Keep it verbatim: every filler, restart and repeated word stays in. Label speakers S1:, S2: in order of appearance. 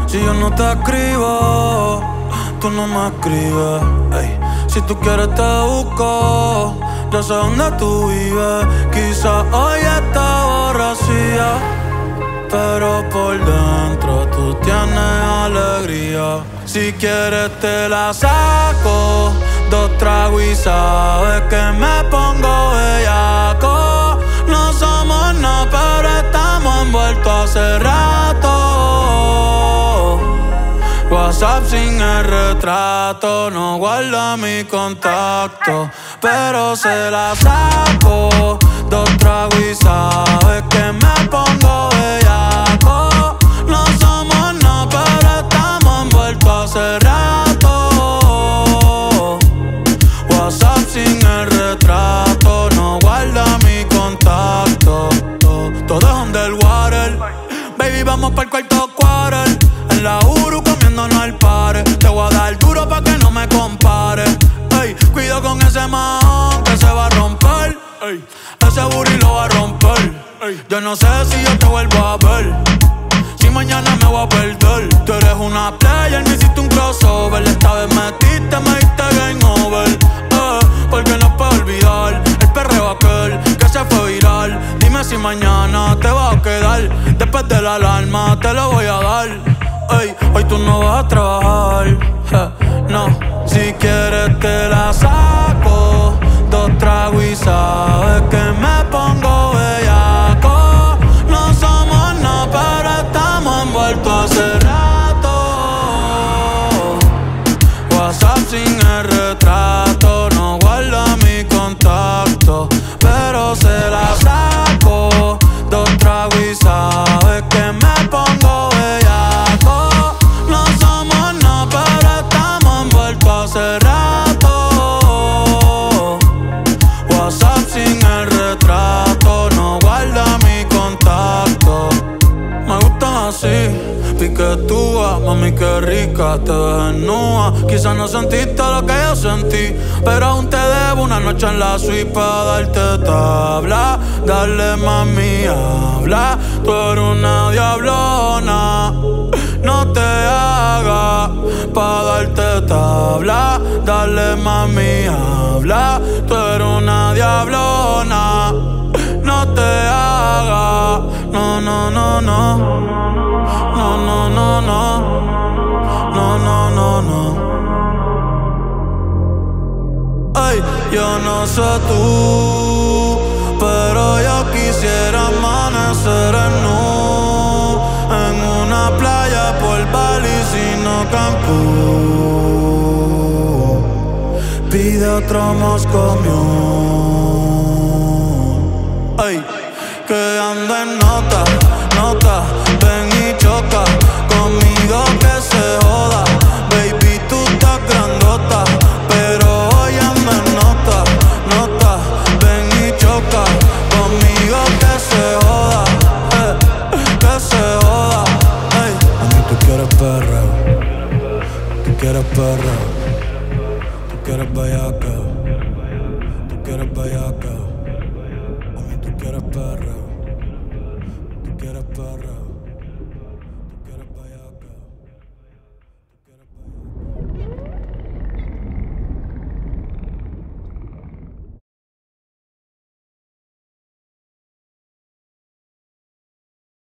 S1: Si yo no te escribo, tú no me escribes. Ey. Si tú quieres te busco, yo sé dónde tú vives. Quizás hoy está borracía, pero por dentro tú tienes alegría. Si quieres te la saco, dos tragos y sabes que me pongo bellaco. No somos nada, pero estamos envueltos hace rato. WhatsApp sin el retrato, no guarda mi contacto, pero se la saco, dos tragos y sabes que me pongo bellaco. No somos nada, pero estamos envueltos hace rato. WhatsApp sin el retrato, no guarda mi contacto. Todo es underwater, baby, vamos pa'l cuarto quarter. En la Uru comiéndonos al pare. Te voy a dar duro pa' que no me compare. Ey, cuido con ese man que se va a romper. Ey, ese booty lo va a romper. Ey, yo no sé si yo te vuelvo a ver, si mañana me voy a perder. Tú eres una player, me hiciste un crossover. Esta vez metiste, me diste game over. Eh, porque no puedo olvidar el perreo aquel que se fue viral. Dime si mañana te vas a quedar. Después de la alarma te lo voy a dar. Ey, hoy tú no vas a trabajar, eh, no. Si quieres te la saco, dos tragos y sabes que me pongo bellaco. No somos nada, pero estamos envueltos hace rato. WhatsApp sin el retrato, no guarda mi contacto, pero se la saco, dos tragos y sabes que me pongo bellaco. No somos nada, pero estamos envueltos hace rato. WhatsApp sin el retrato, no guarda mi contacto. Me gustan así, piquetúa, mami qué rica, te ves desnuda. Quizás no sentiste lo que yo sentí, pero aún te debo una noche en la suite pa' darte tabla. Dale mami, habla, tú eres una diablona. No te hagas pa' darte tabla. Dale mami, habla, tú eres una diablona. No te hagas, no, no, no, no. No, no, no, no. No, no, no, no. Ay, yo no sé tú, pero yo quisiera amanecer en nu, en una playa por Bali, sino Cancún. Pide otro Moscow Mule. Ay, que ando en nota, nota, ven y choca conmigo que se joda. Baby, tú estás grandota, pero hoy ando en nota, nota, ven y choca conmigo que se joda, eh, que se joda. Ey, a mí tú quieres perreo, tú quieres perreo, tú quieres bellaca, tú quieres bellaca.